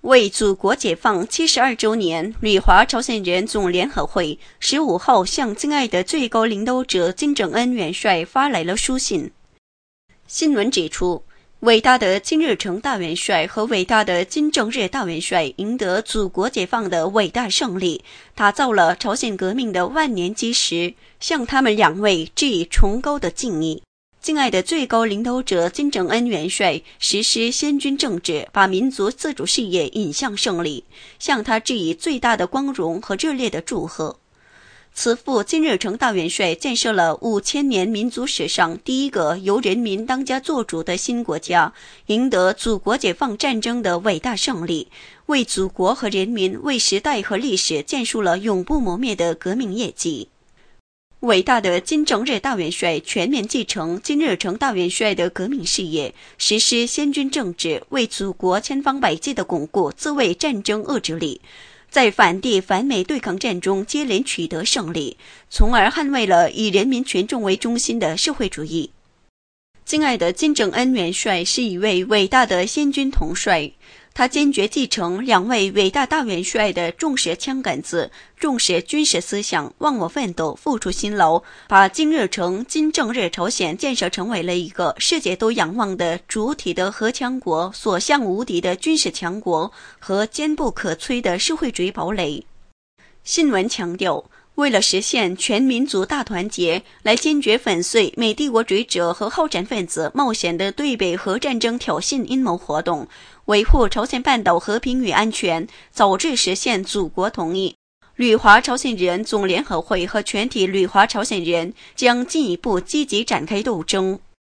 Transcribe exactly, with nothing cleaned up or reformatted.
为祖国解放七十二周年，旅华朝鲜人总联合会十五号向敬爱的最高领导者金正恩元帅发来了书信。新闻指出，伟大的金日成大元帅和伟大的金正日大元帅赢得祖国解放的伟大胜利，打造了朝鲜革命的万年基石，向他们两位致以崇高的敬意。敬爱的最高领导者金正恩元帅实施先军政治，把民族自主事业引向胜利，向他致以最大的光荣和热烈的祝贺。此父金日成大元帅建设了五千年民族史上第一个由人民当家作主的新国家，赢得祖国解放战争的伟大胜利，为祖国和人民、为时代和历史建树了永不磨灭的革命业绩。伟大的金正日大元帅全面继承金日成大元帅的革命事业，实施先军政治，为祖国千方百计地巩固自卫战争遏制力，在反帝反美对抗战中接连取得胜利，从而捍卫了以人民群众为中心的社会主义。敬爱的金正恩元帅是一位伟大的先军统帅，他坚决继承两位伟大大元帅的重视枪杆子、重视军事思想，忘我奋斗、付出辛劳，把金日成、金正日朝鲜建设成为了一个世界都仰望的主体的核强国、所向无敌的军事强国和坚不可摧的社会主义堡垒。新闻强调，为了实现全民族大团结，来坚决粉碎美帝国主义者和好战分子冒险的对北核战争挑衅阴谋活动，维护朝鲜半岛和平与安全，早日实现祖国统一，旅华朝鲜人总联合会和全体旅华朝鲜人将进一步积极展开斗争。